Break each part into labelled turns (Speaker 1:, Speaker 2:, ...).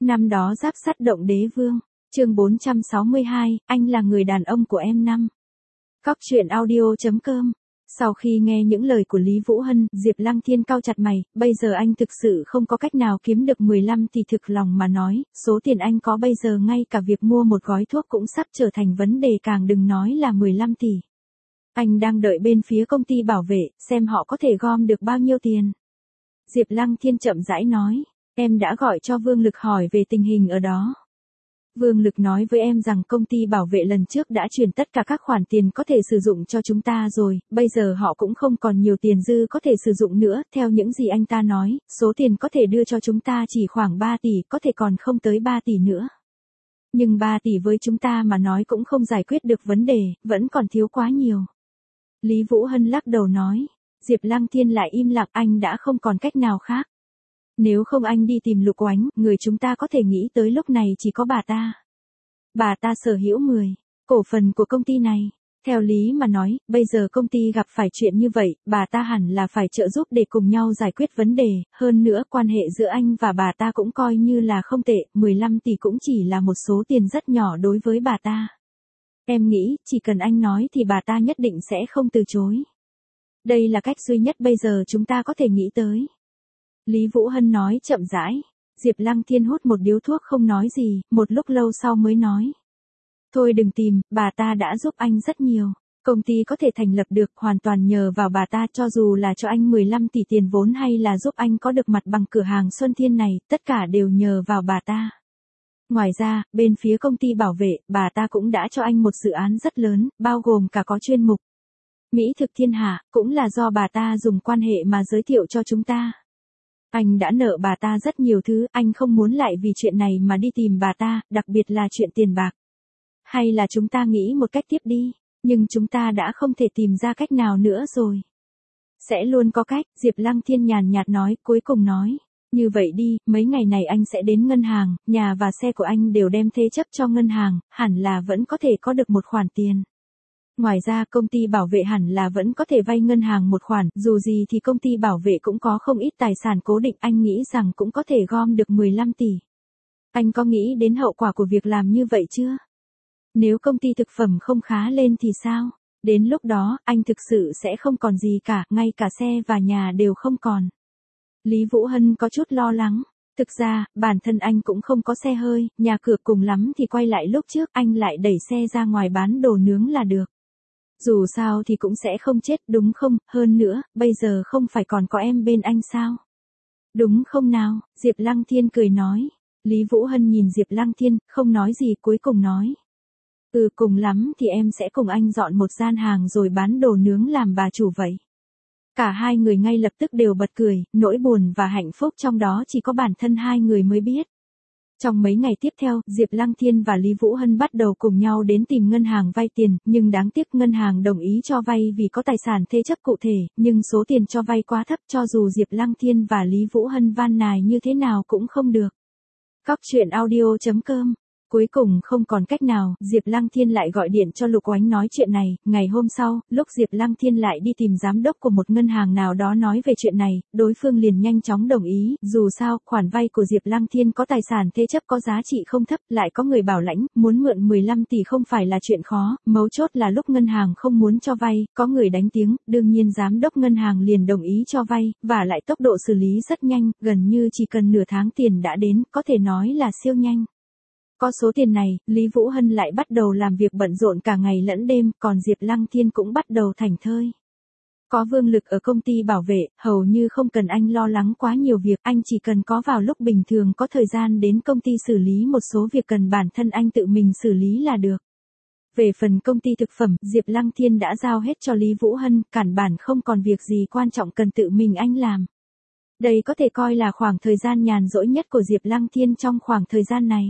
Speaker 1: Năm đó giáp sắt động đế vương. Chương 462, anh là người đàn ông của em năm. Cóc truyện audio.com. Sau khi nghe những lời của Lý Vũ Hân, Diệp Lăng Thiên cau chặt mày, bây giờ anh thực sự không có cách nào kiếm được 15 tỷ, thực lòng mà nói, số tiền anh có bây giờ ngay cả việc mua một gói thuốc cũng sắp trở thành vấn đề, càng đừng nói là 15 tỷ. Anh đang đợi bên phía công ty bảo vệ, xem họ có thể gom được bao nhiêu tiền. Diệp Lăng Thiên chậm rãi nói, em đã gọi cho Vương Lực hỏi về tình hình ở đó. Vương Lực nói với em rằng công ty bảo vệ lần trước đã chuyển tất cả các khoản tiền có thể sử dụng cho chúng ta rồi, bây giờ họ cũng không còn nhiều tiền dư có thể sử dụng nữa, theo những gì anh ta nói, số tiền có thể đưa cho chúng ta chỉ khoảng 3 tỷ, có thể còn không tới 3 tỷ nữa. Nhưng 3 tỷ với chúng ta mà nói cũng không giải quyết được vấn đề, vẫn còn thiếu quá nhiều. Lý Vũ Hân lắc đầu nói, Diệp Lăng Thiên lại im lặng, anh đã không còn cách nào khác. Nếu không anh đi tìm Lục Oánh, người chúng ta có thể nghĩ tới lúc này chỉ có bà ta. Bà ta sở hữu 10 cổ phần của công ty này. Theo lý mà nói, bây giờ công ty gặp phải chuyện như vậy, bà ta hẳn là phải trợ giúp để cùng nhau giải quyết vấn đề, hơn nữa quan hệ giữa anh và bà ta cũng coi như là không tệ, 15 tỷ cũng chỉ là một số tiền rất nhỏ đối với bà ta. Em nghĩ, chỉ cần anh nói thì bà ta nhất định sẽ không từ chối. Đây là cách duy nhất bây giờ chúng ta có thể nghĩ tới. Lý Vũ Hân nói chậm rãi. Diệp Lăng Thiên hút một điếu thuốc không nói gì, một lúc lâu sau mới nói. Thôi đừng tìm, bà ta đã giúp anh rất nhiều. Công ty có thể thành lập được hoàn toàn nhờ vào bà ta, cho dù là cho anh 15 tỷ tiền vốn hay là giúp anh có được mặt bằng cửa hàng Xuân Thiên này, tất cả đều nhờ vào bà ta. Ngoài ra, bên phía công ty bảo vệ, bà ta cũng đã cho anh một dự án rất lớn, bao gồm cả có chuyên mục Mỹ thực thiên hạ, cũng là do bà ta dùng quan hệ mà giới thiệu cho chúng ta. Anh đã nợ bà ta rất nhiều thứ, anh không muốn lại vì chuyện này mà đi tìm bà ta, đặc biệt là chuyện tiền bạc. Hay là chúng ta nghĩ một cách tiếp đi, nhưng chúng ta đã không thể tìm ra cách nào nữa rồi. Sẽ luôn có cách, Diệp Lăng Thiên nhàn nhạt nói, cuối cùng nói. Như vậy đi, mấy ngày này anh sẽ đến ngân hàng, nhà và xe của anh đều đem thế chấp cho ngân hàng, hẳn là vẫn có thể có được một khoản tiền. Ngoài ra công ty bảo vệ hẳn là vẫn có thể vay ngân hàng một khoản, dù gì thì công ty bảo vệ cũng có không ít tài sản cố định, anh nghĩ rằng cũng có thể gom được 15 tỷ. Anh có nghĩ đến hậu quả của việc làm như vậy chưa? Nếu công ty thực phẩm không khá lên thì sao? Đến lúc đó, anh thực sự sẽ không còn gì cả, ngay cả xe và nhà đều không còn. Lý Vũ Hân có chút lo lắng. Thực ra, bản thân anh cũng không có xe hơi, nhà cửa, cùng lắm thì quay lại lúc trước, anh lại đẩy xe ra ngoài bán đồ nướng là được. Dù sao thì cũng sẽ không chết đúng không, hơn nữa, bây giờ không phải còn có em bên anh sao? Đúng không nào, Diệp Lăng Thiên cười nói. Lý Vũ Hân nhìn Diệp Lăng Thiên, không nói gì, cuối cùng nói. Cùng lắm thì em sẽ cùng anh dọn một gian hàng rồi bán đồ nướng làm bà chủ vậy. Cả hai người ngay lập tức đều bật cười, nỗi buồn và hạnh phúc trong đó chỉ có bản thân hai người mới biết. Trong mấy ngày tiếp theo, Diệp Lăng Thiên và Lý Vũ Hân bắt đầu cùng nhau đến tìm ngân hàng vay tiền, nhưng đáng tiếc ngân hàng đồng ý cho vay vì có tài sản thế chấp cụ thể, nhưng số tiền cho vay quá thấp, cho dù Diệp Lăng Thiên và Lý Vũ Hân van nài như thế nào cũng không được. Cóc truyện audio.com. Cuối cùng không còn cách nào, Diệp Lăng Thiên lại gọi điện cho Lục Oánh nói chuyện này. Ngày hôm sau, lúc Diệp Lăng Thiên lại đi tìm giám đốc của một ngân hàng nào đó nói về chuyện này, đối phương liền nhanh chóng đồng ý, dù sao, khoản vay của Diệp Lăng Thiên có tài sản thế chấp có giá trị không thấp, lại có người bảo lãnh, muốn mượn 15 tỷ không phải là chuyện khó, mấu chốt là lúc ngân hàng không muốn cho vay, có người đánh tiếng, đương nhiên giám đốc ngân hàng liền đồng ý cho vay, và lại tốc độ xử lý rất nhanh, gần như chỉ cần nửa tháng tiền đã đến, có thể nói là siêu nhanh. Có số tiền này, Lý Vũ Hân lại bắt đầu làm việc bận rộn cả ngày lẫn đêm, còn Diệp Lăng Thiên cũng bắt đầu thảnh thơi. Có Vương Lực ở công ty bảo vệ, hầu như không cần anh lo lắng quá nhiều việc, anh chỉ cần có vào lúc bình thường có thời gian đến công ty xử lý một số việc cần bản thân anh tự mình xử lý là được. Về phần công ty thực phẩm, Diệp Lăng Thiên đã giao hết cho Lý Vũ Hân, cản bản không còn việc gì quan trọng cần tự mình anh làm. Đây có thể coi là khoảng thời gian nhàn rỗi nhất của Diệp Lăng Thiên trong khoảng thời gian này.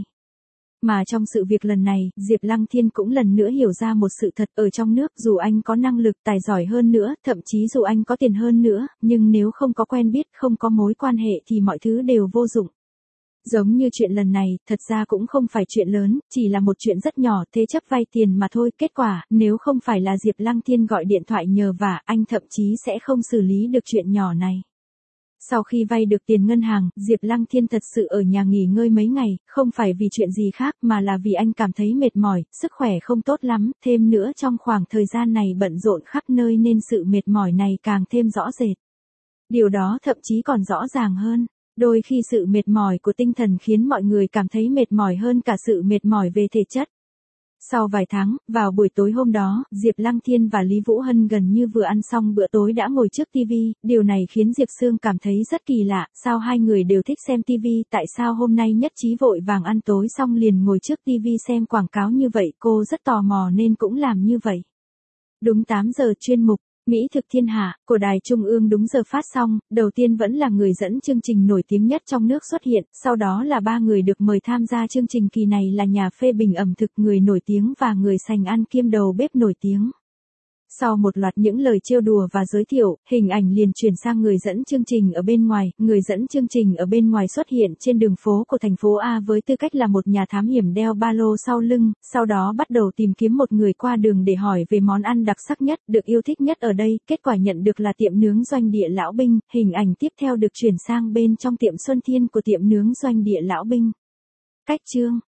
Speaker 1: Mà trong sự việc lần này, Diệp Lăng Thiên cũng lần nữa hiểu ra một sự thật, ở trong nước dù anh có năng lực tài giỏi hơn nữa, thậm chí dù anh có tiền hơn nữa, nhưng nếu không có quen biết, không có mối quan hệ thì mọi thứ đều vô dụng. Giống như chuyện lần này, thật ra cũng không phải chuyện lớn, chỉ là một chuyện rất nhỏ, thế chấp vay tiền mà thôi, kết quả, nếu không phải là Diệp Lăng Thiên gọi điện thoại nhờ vả, anh thậm chí sẽ không xử lý được chuyện nhỏ này. Sau khi vay được tiền ngân hàng, Diệp Lăng Thiên thật sự ở nhà nghỉ ngơi mấy ngày, không phải vì chuyện gì khác mà là vì anh cảm thấy mệt mỏi, sức khỏe không tốt lắm, thêm nữa trong khoảng thời gian này bận rộn khắp nơi nên sự mệt mỏi này càng thêm rõ rệt. Điều đó thậm chí còn rõ ràng hơn. Đôi khi sự mệt mỏi của tinh thần khiến mọi người cảm thấy mệt mỏi hơn cả sự mệt mỏi về thể chất. Sau vài tháng, vào buổi tối hôm đó, Diệp Lăng Thiên và Lý Vũ Hân gần như vừa ăn xong bữa tối đã ngồi trước TV, điều này khiến Diệp Sương cảm thấy rất kỳ lạ, sao hai người đều thích xem TV, tại sao hôm nay nhất trí vội vàng ăn tối xong liền ngồi trước TV xem quảng cáo như vậy, cô rất tò mò nên cũng làm như vậy. Đúng 8 giờ chuyên mục Mỹ thực thiên hạ của Đài Trung ương đúng giờ phát xong, đầu tiên vẫn là người dẫn chương trình nổi tiếng nhất trong nước xuất hiện, sau đó là 3 người được mời tham gia chương trình kỳ này là nhà phê bình ẩm thực người nổi tiếng và người sành ăn kiêm đầu bếp nổi tiếng. Sau một loạt những lời trêu đùa và giới thiệu, hình ảnh liền chuyển sang người dẫn chương trình ở bên ngoài. Người dẫn chương trình ở bên ngoài xuất hiện trên đường phố của thành phố A với tư cách là một nhà thám hiểm đeo ba lô sau lưng, sau đó bắt đầu tìm kiếm một người qua đường để hỏi về món ăn đặc sắc nhất, được yêu thích nhất ở đây. Kết quả nhận được là tiệm nướng Doanh Địa Lão Binh. Hình ảnh tiếp theo được chuyển sang bên trong tiệm Xuân Thiên của tiệm nướng Doanh Địa Lão Binh. Cách chương